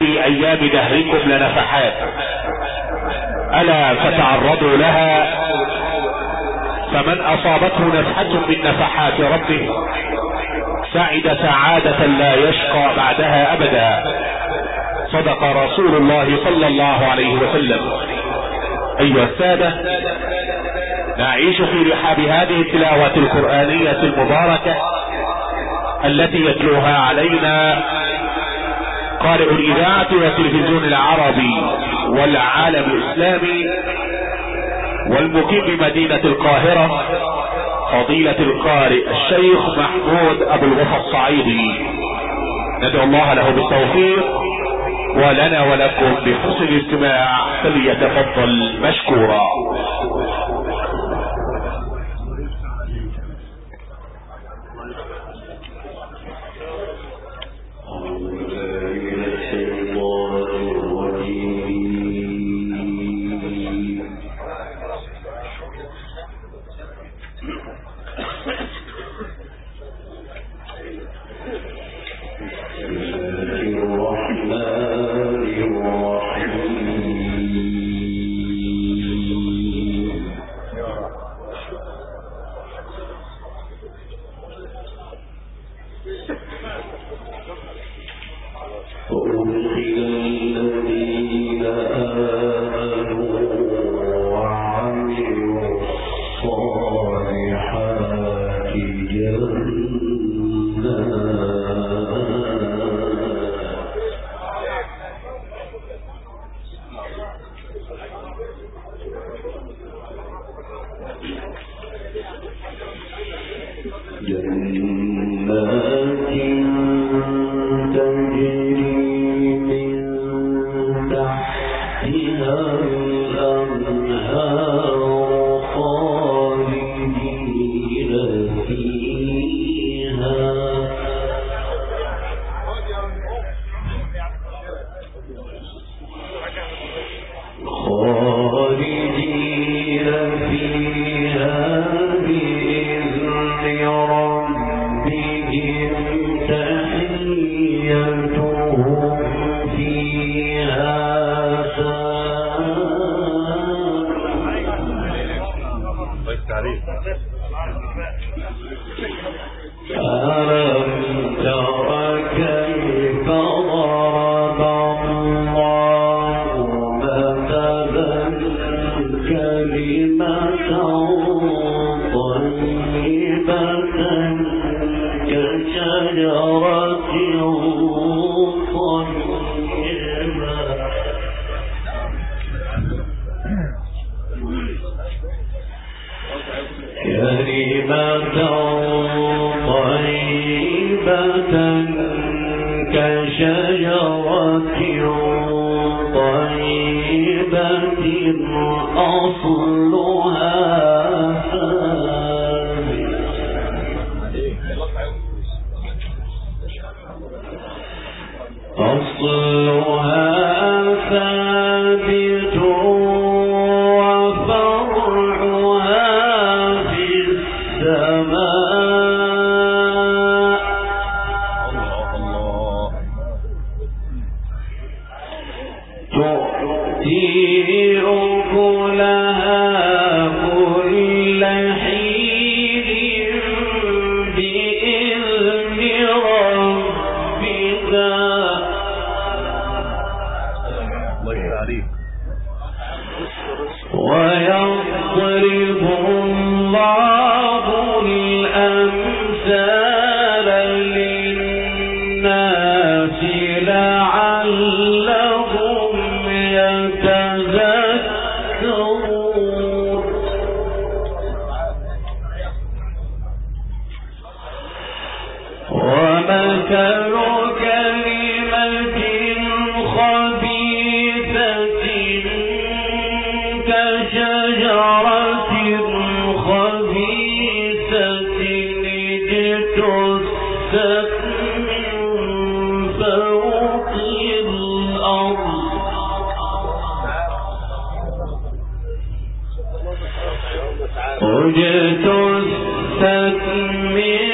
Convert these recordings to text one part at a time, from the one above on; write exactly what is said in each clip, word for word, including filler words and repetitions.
في ايام دهركم لنفحات، الا فتعرضوا لها، فمن اصابته نفحة من نفحات ربه سعد سعادة لا يشقى بعدها ابدا. صدق رسول الله صلى الله عليه وسلم. ايها السادة، نعيش في رحاب هذه التلاوة القرآنية المباركة التي يتلوها علينا قارئ الإذاعة والتلفزيون العربي والعالم الإسلامي والمقيم بمدينة القاهرة فضيلة القارئ الشيخ محمود أبو الوفا الصعيدي. ندعو الله له بالتوفيق ولنا ولكم بحسن الاستماع، فليتفضل مشكورا.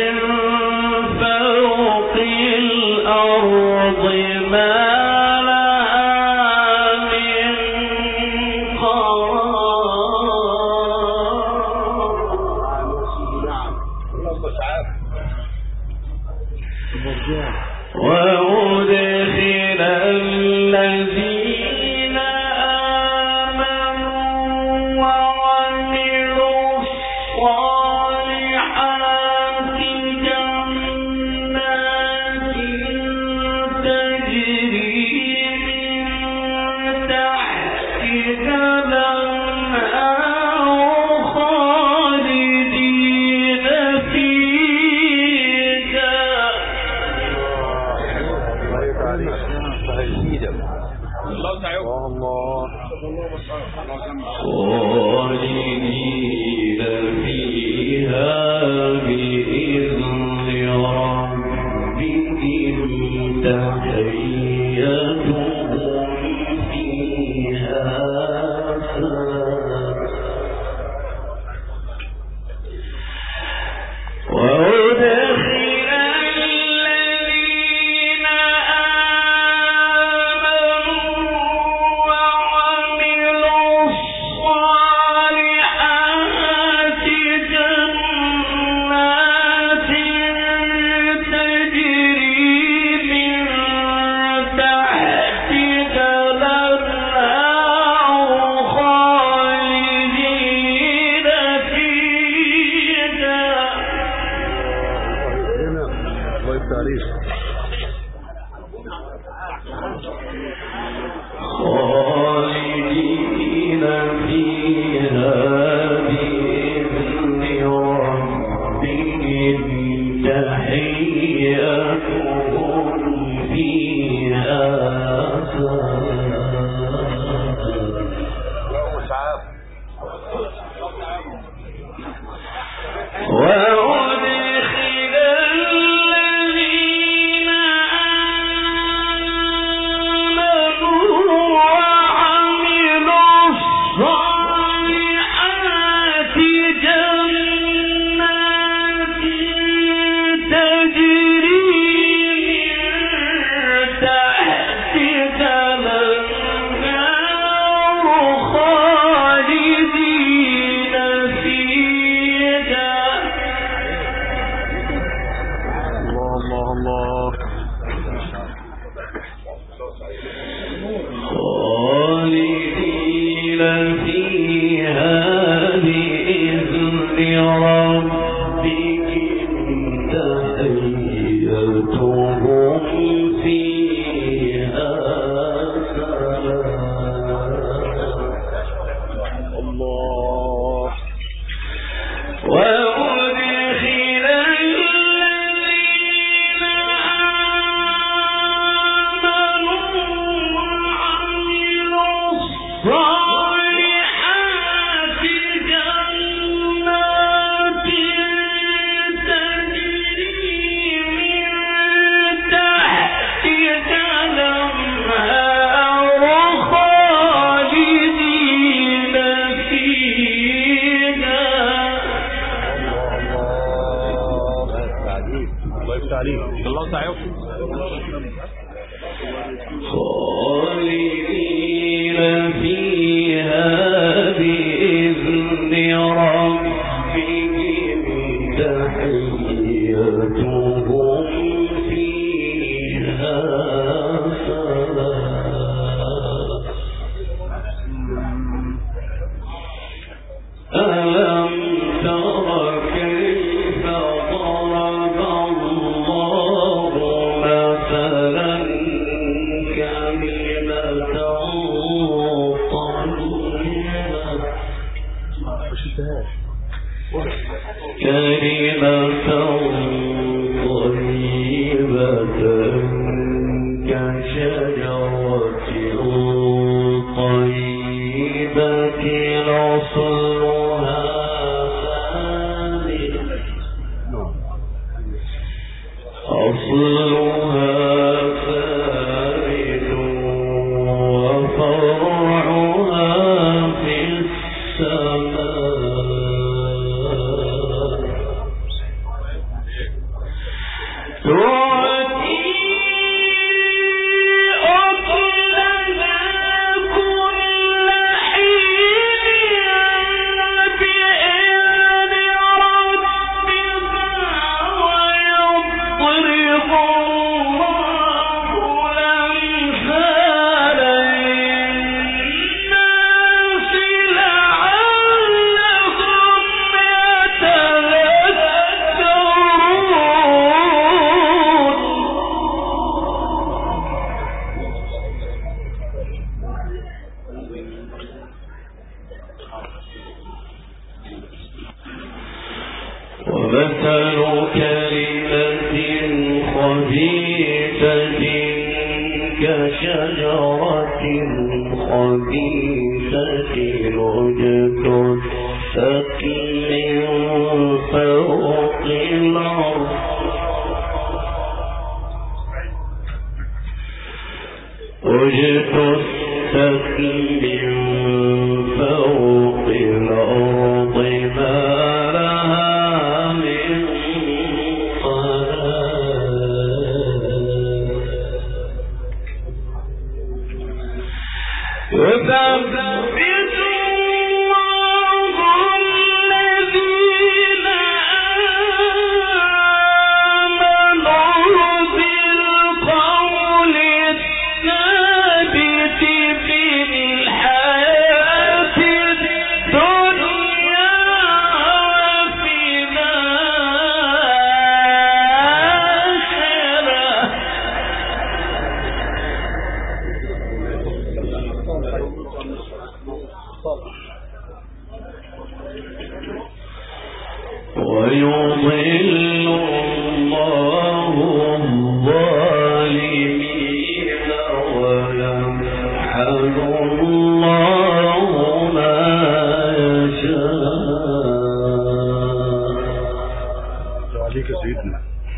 ما لا الله الله خالدين فيها بإذن ربهم تحيتهم فيها سلام ومثل كلمة خبيثة كشجرة خبيثة اجتثت من فوق الأرض اجتثت من فوق الأرض ما لها من يثبت الله الذين آمنوا بالقول الثابت في الحياة الدنيا وفي ويضل الله الظالمين ويمحل الله ما يشاء. عليك سيدنا.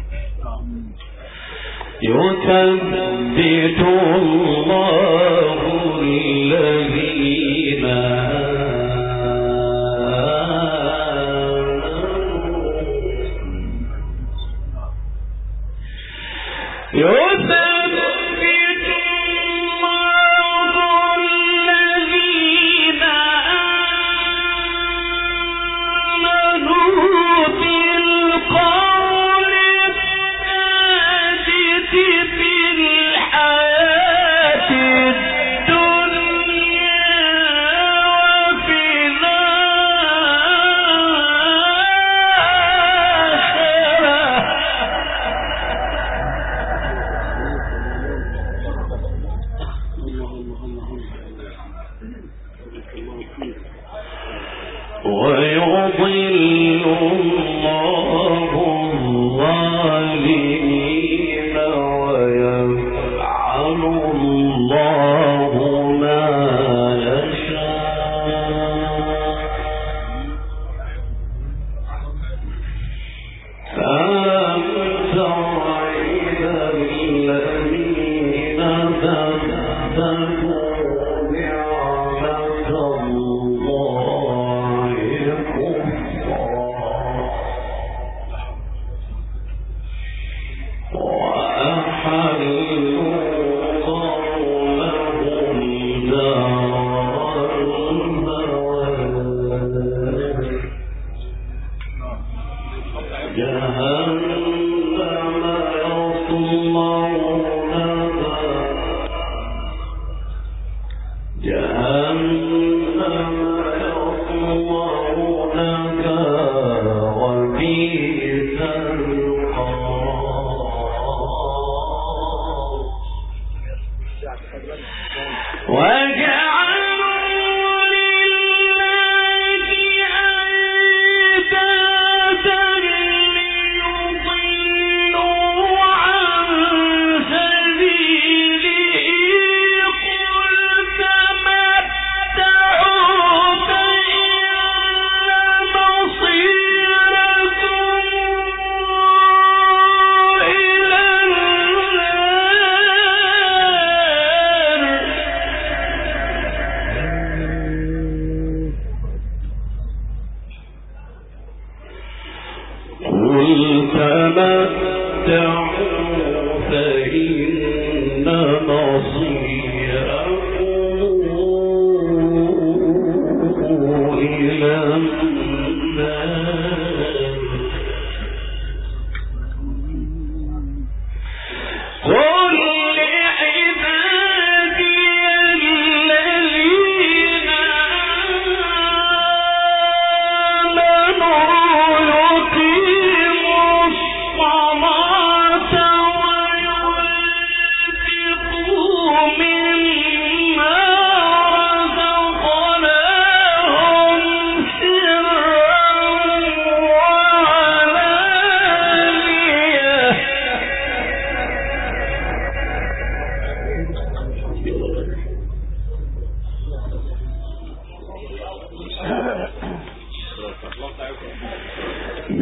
يثبت الله الذين يثبت الله الذين آمنوا بالقول الثابت في الحياة الدنيا وفي ويضل الله الظالمين ويفعل الله ما يشاء. ألم تر إلى الذين بدلوا نعمة الله كفرا وأحلوا قومهم دار البوار جهنم يصلونها جهنم يصلونها وبئس القرار وجعلوا لله أندادا ليضلوا عن سبيله قل تمتعوا فإن مصيركم إلى النار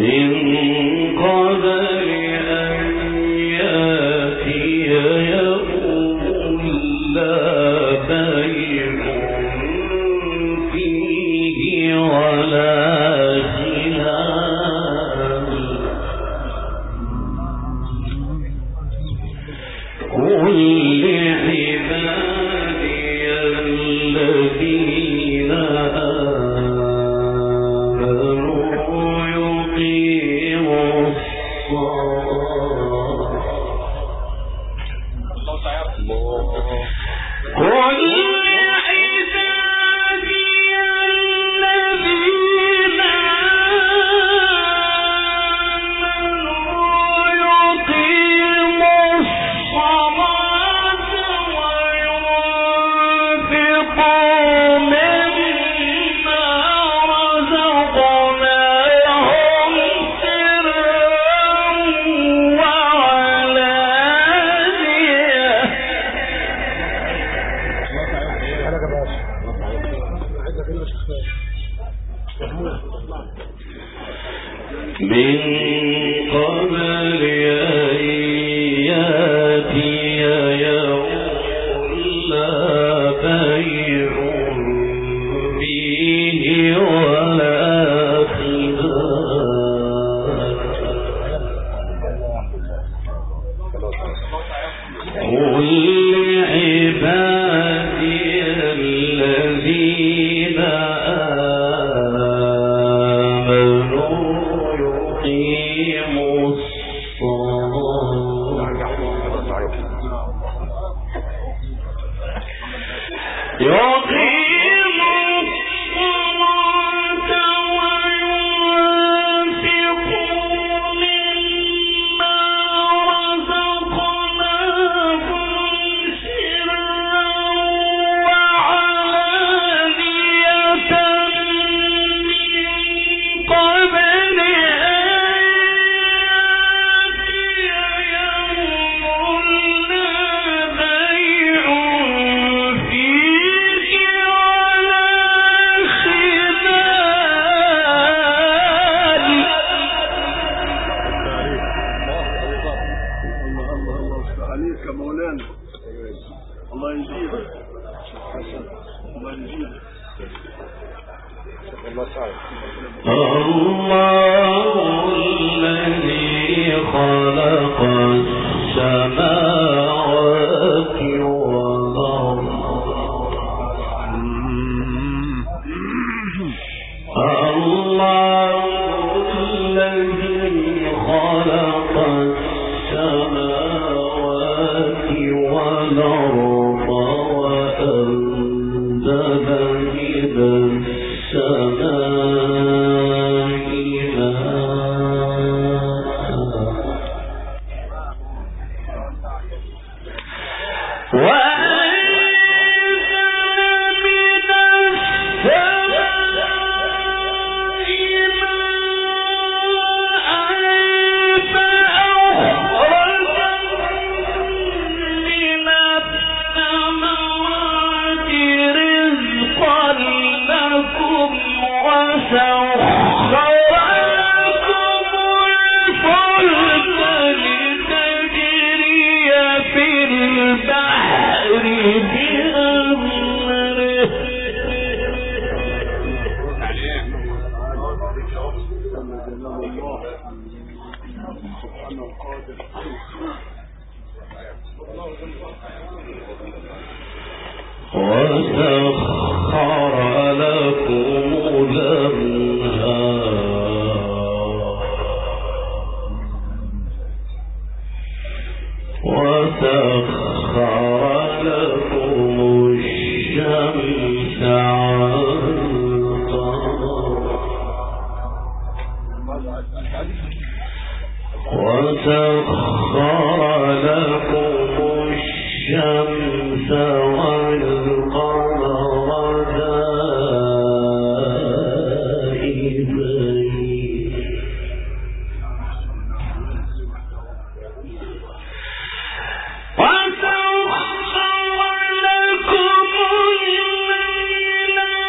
وسخر لكم الليل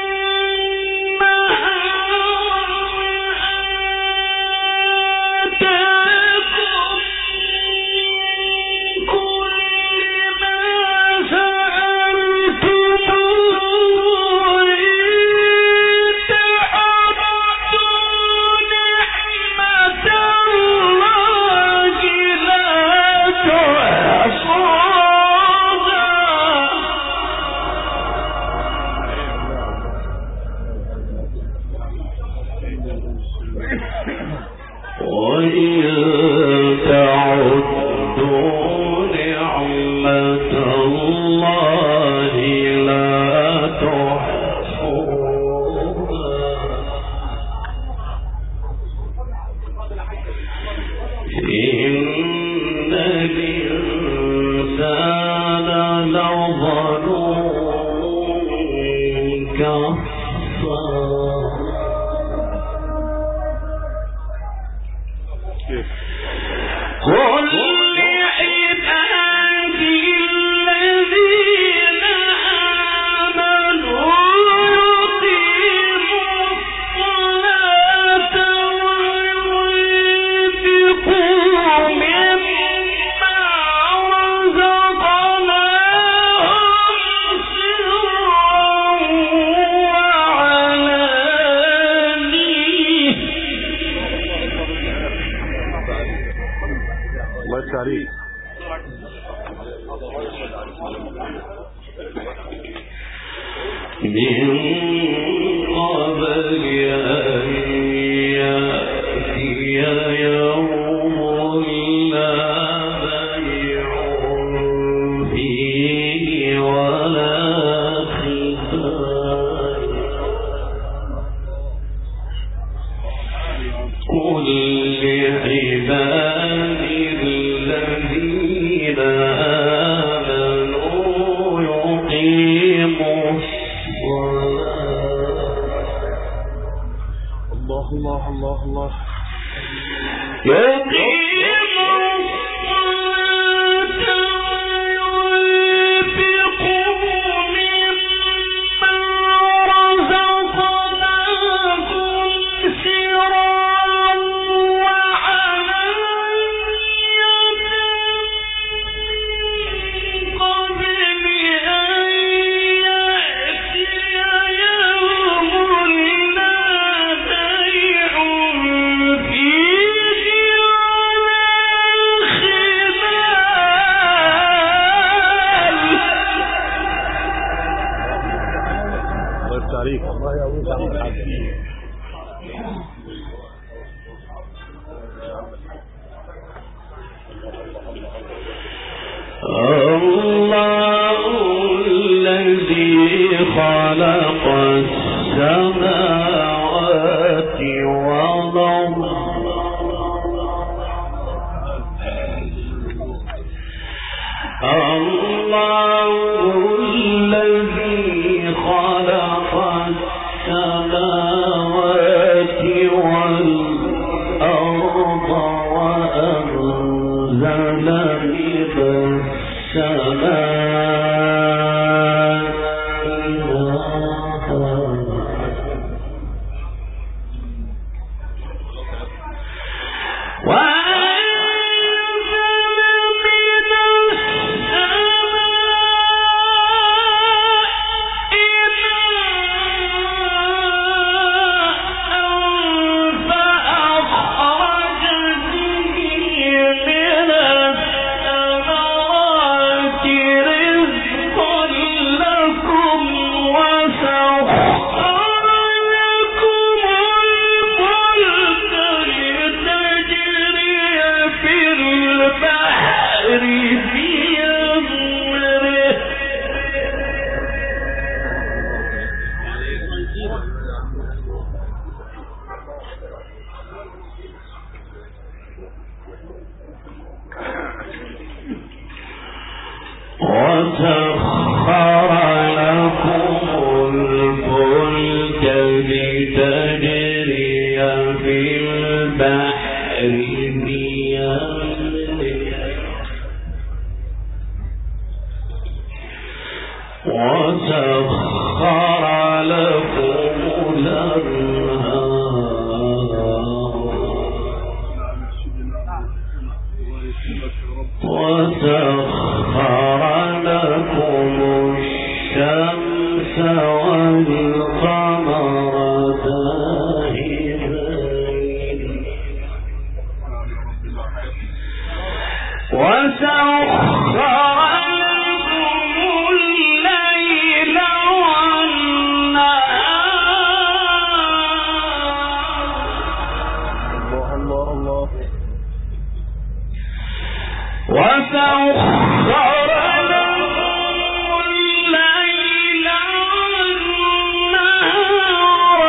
وسخر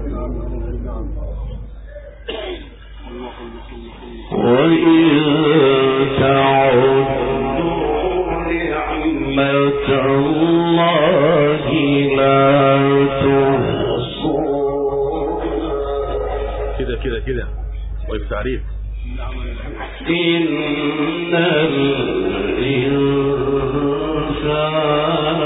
وإن تعدوا نعمة الله لا تحصوها. كده كده كده طيب تعريف. إن الإنسان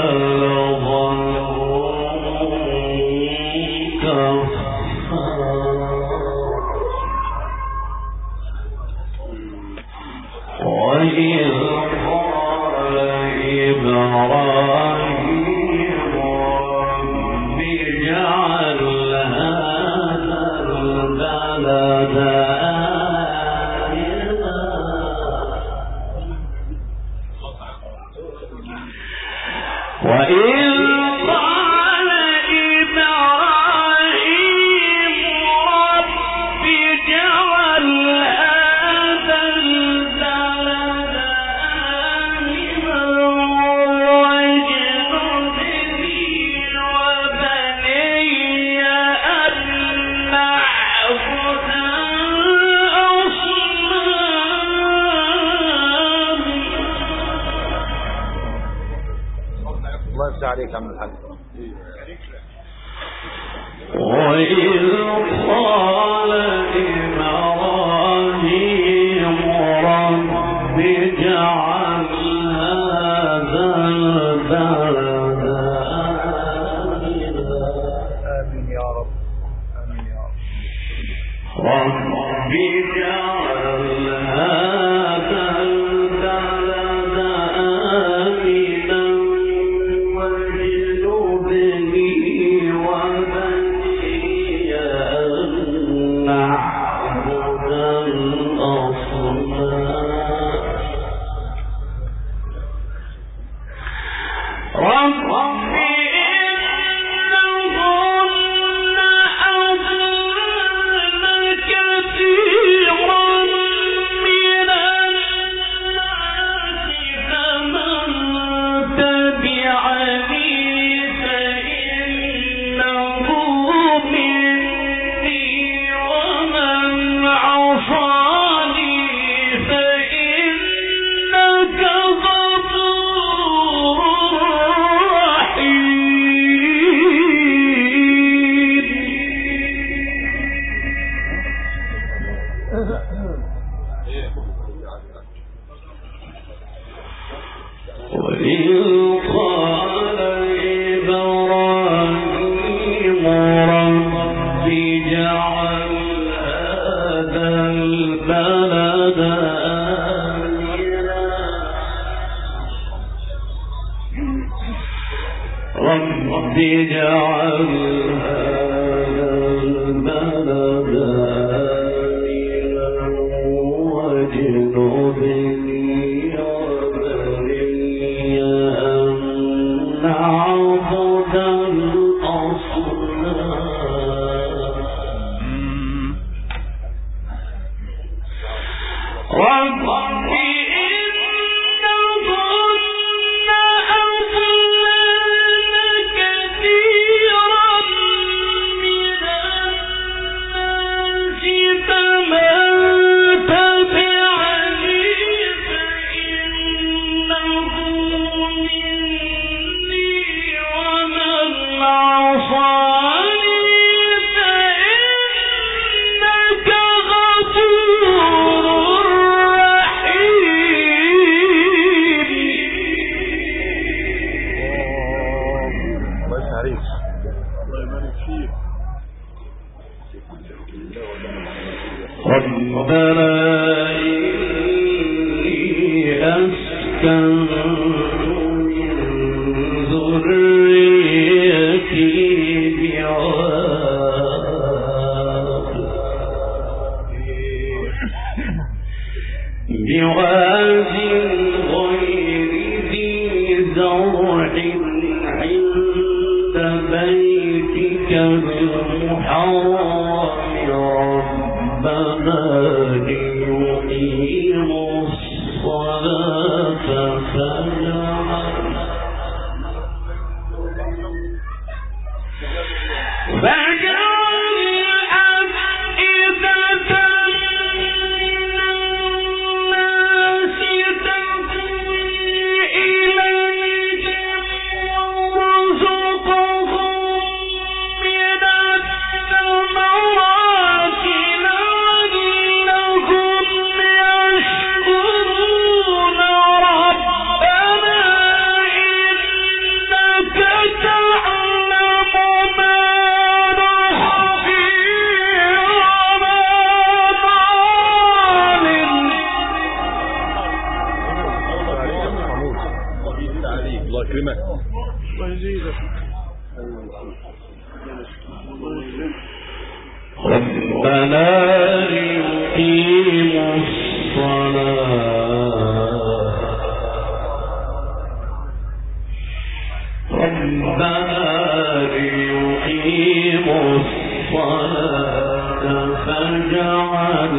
لظلوم كفار. وإذ قال إبراهيم رب اجعل هذا البلد وإذ قال إبراهيم رب اجعل هذا البلد آمنا واجنبني وبني أن نعبد الأصنام. الله يفتح عليك يا عم الحاج. وإذ قال إبراهيم رب اجعل هذا البلد آمين يا رب. آمين يا رب. رب اجعل هذا البلد آمنا واجنبني وبني أن نعبد الأصنام. رب إنهن أضللن كثيرا من الناس فمن تبعني فإنه مني ومن عصاني فإنك غفور رحيم. وإذ قال إبراهيم رب اجعل هذا البلد آمنا رب اجعل هذا البلد آمنا واجنبني وبني أن نعبد الأصنام. رب إنهن أضللن كثيرا من الناس فمن تبعني فإنه مني ومن عصاني فإنك غفور رحيم. الله يفتح عليك. الله يبارك فيك. ربنا إني أسكنت من ذريتي بواد بواد غير ذي زرع عند بيتك المحرم ربنا ليقيموا الصلاة فاجعل ربنا ليقيموا الصلاة ربنا ليقيموا الصلاة فاجعل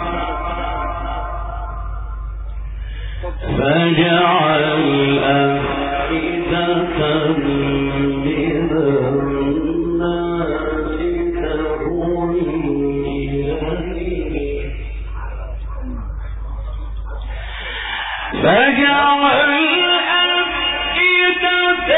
فاجعل أفئدة من الناس تهوي إليه فاجعل أفئدة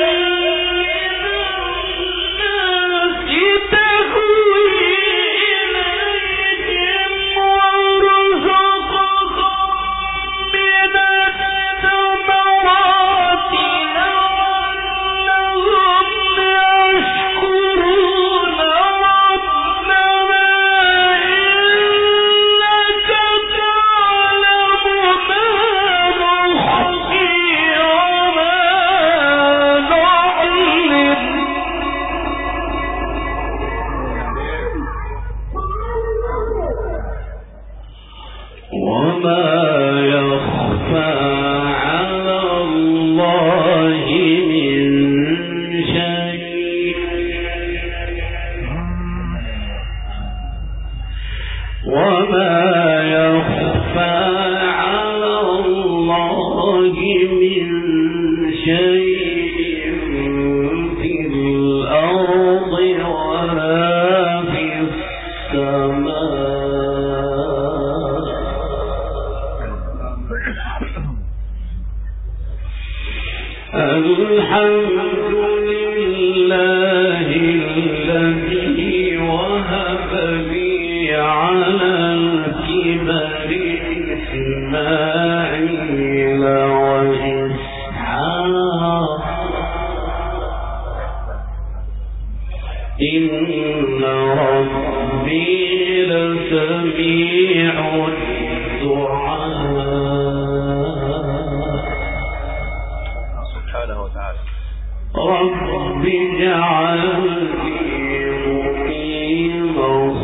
رب اجعلني مقيم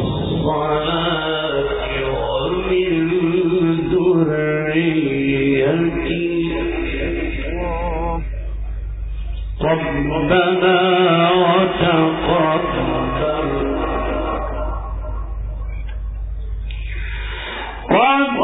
الصلاة ومن ذريتي ربنا وتقبل رب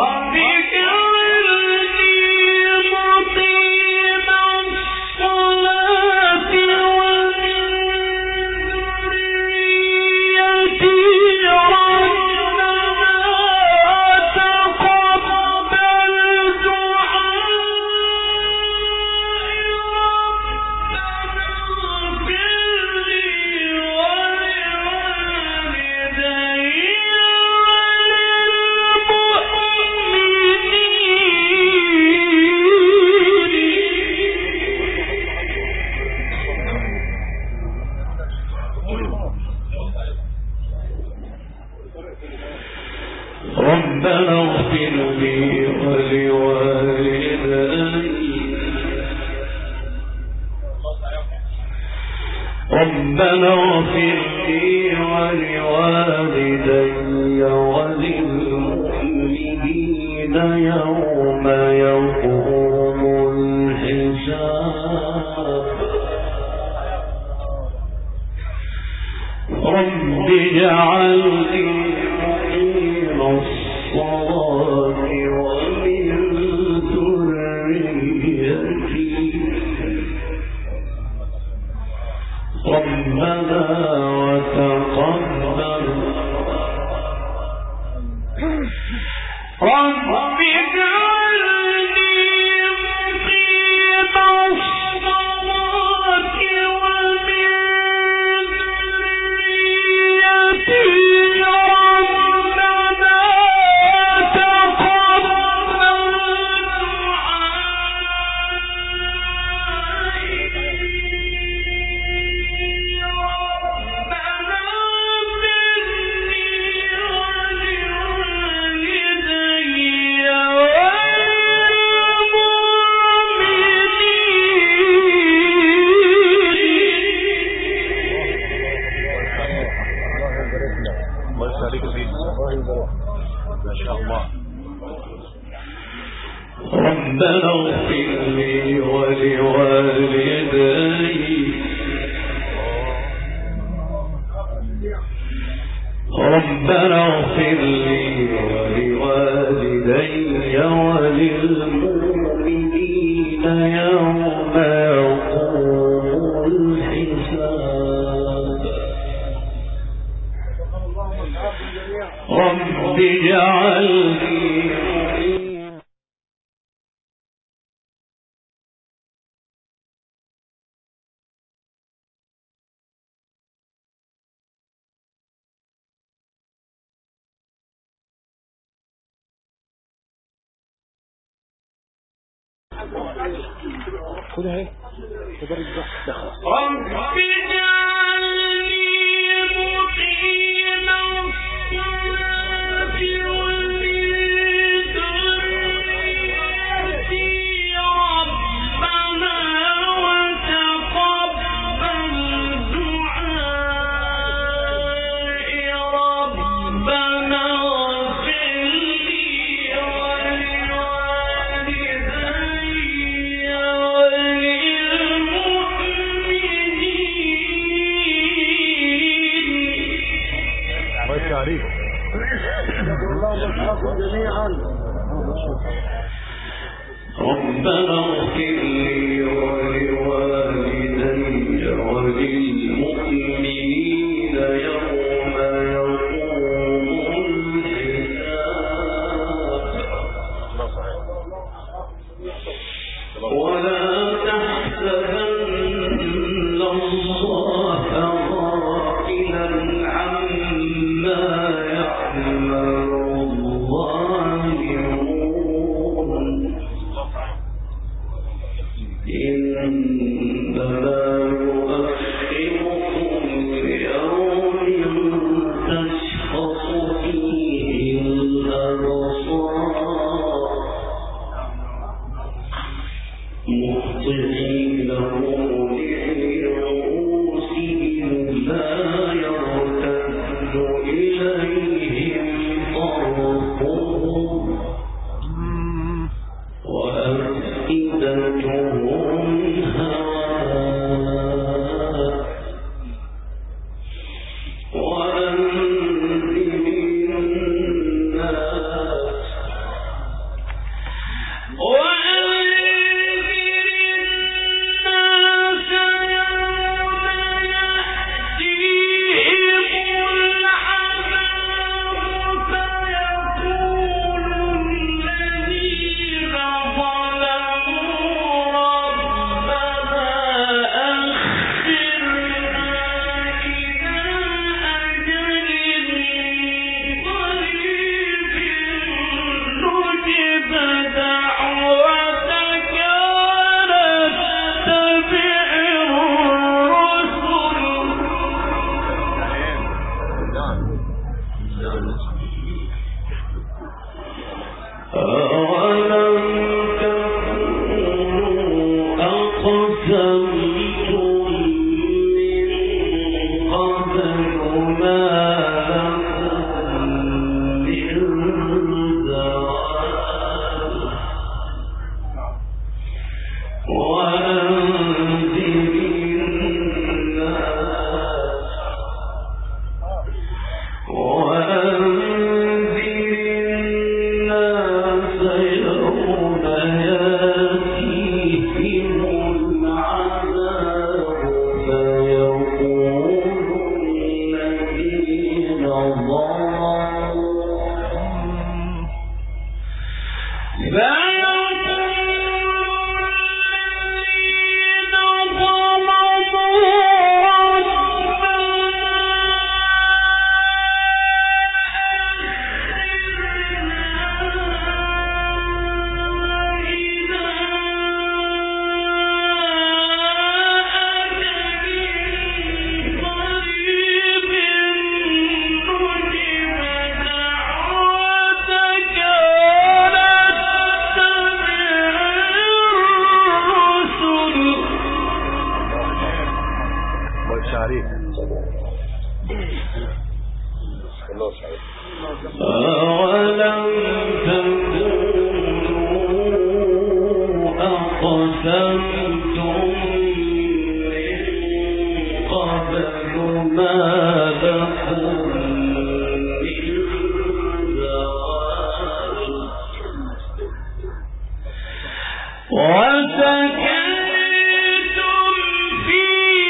ربنا اغفر لي ولوالدي ربنا اغفر لي ولوالدي وللمؤمنين يوم يقوم الحساب رب اجعلني مقيم الصلاة ومن ذريتي ربنا وتقبل رب اجعلني مقيم الصلاة ومن ذريتي عليك فيه ما شاء الله. ربنا اغفر لي ولوالدي ربنا اغفر لي ولوالدي وللمؤمنين يوم يقوم الحساب رب اجعلني خدها اهي تدرج ده رب اجعلني مقيم الصلاة ومن ذريتي ربنا وتقبل دعائي ربنا اغفر لي ولوالدي عليك ربنا اغفر لي ولوالدي وللمؤمنين يوم يقوم الحساب ولا تحسبن الله غافلا عما يعمل الظالمون إنما يؤخركم ليوم تشخص فيه الأبصار مهطعين مقنعي رؤوسهم لا يرتد إليهم طرفهم وأفئدتهم هواء وأنذر الناس أولم تكونوا أقسمتم من قبل ما لكم من زوال وسكنتم في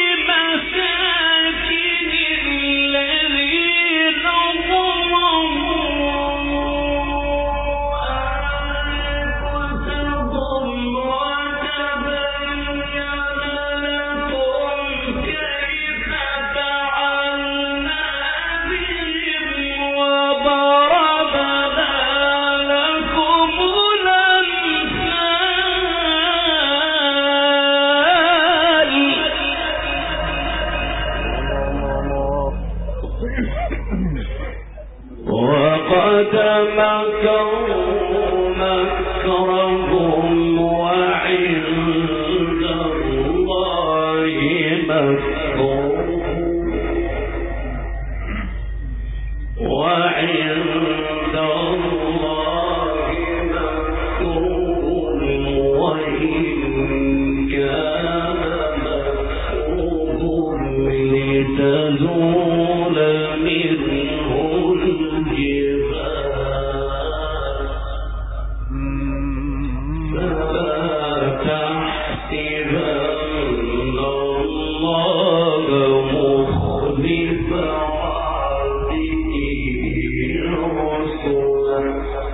مساكن الذين ظلموا أنفسهم وتبين لكم كيف فعلنا بهم وضربنا لكم وقد مكروا مكرهم وعند الله مكرهم وعند الله مكرهم وإن كان مكرهم لتزول منه الجبال فلا تحسبن الله مخلف وعده رسله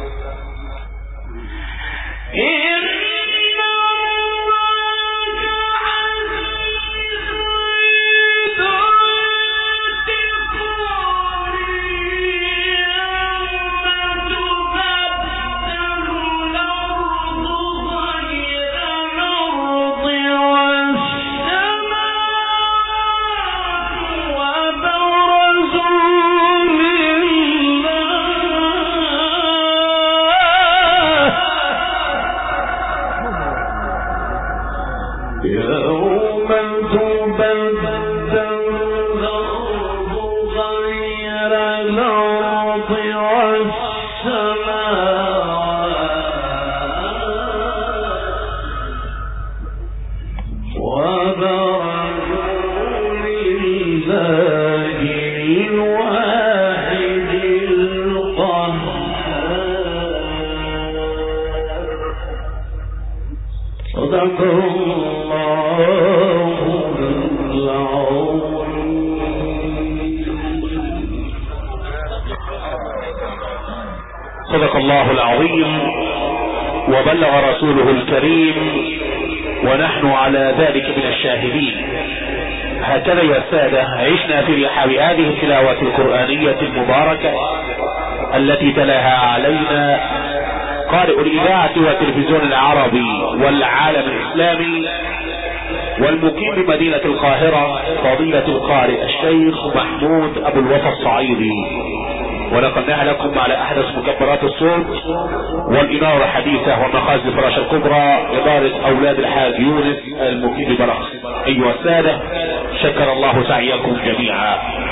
يوم تبدل الأرض غير الأرض والسماوات وبرزوا لله الواحد القهار صدق صدق الله العظيم وبلغ رسوله الكريم ونحن على ذلك من الشاهدين. هكذا يا السادة عشنا في رحاب هذه التلاوة القرآنية المباركة التي تلاها علينا قارئ الإذاعة والتلفزيون العربي والعالم الإسلامي والمقيم بمدينة القاهرة فضيلة القارئ الشيخ محمود أبو الوفا الصعيدي، ونقلناها لكم على أحدث مكبرات الصوت والإنارة الحديثة والمخازن الفراشة الكبرى إدارة أولاد الحاج يونس المقيم ببرخ. أيها السادة شكر الله سعيكم جميعا.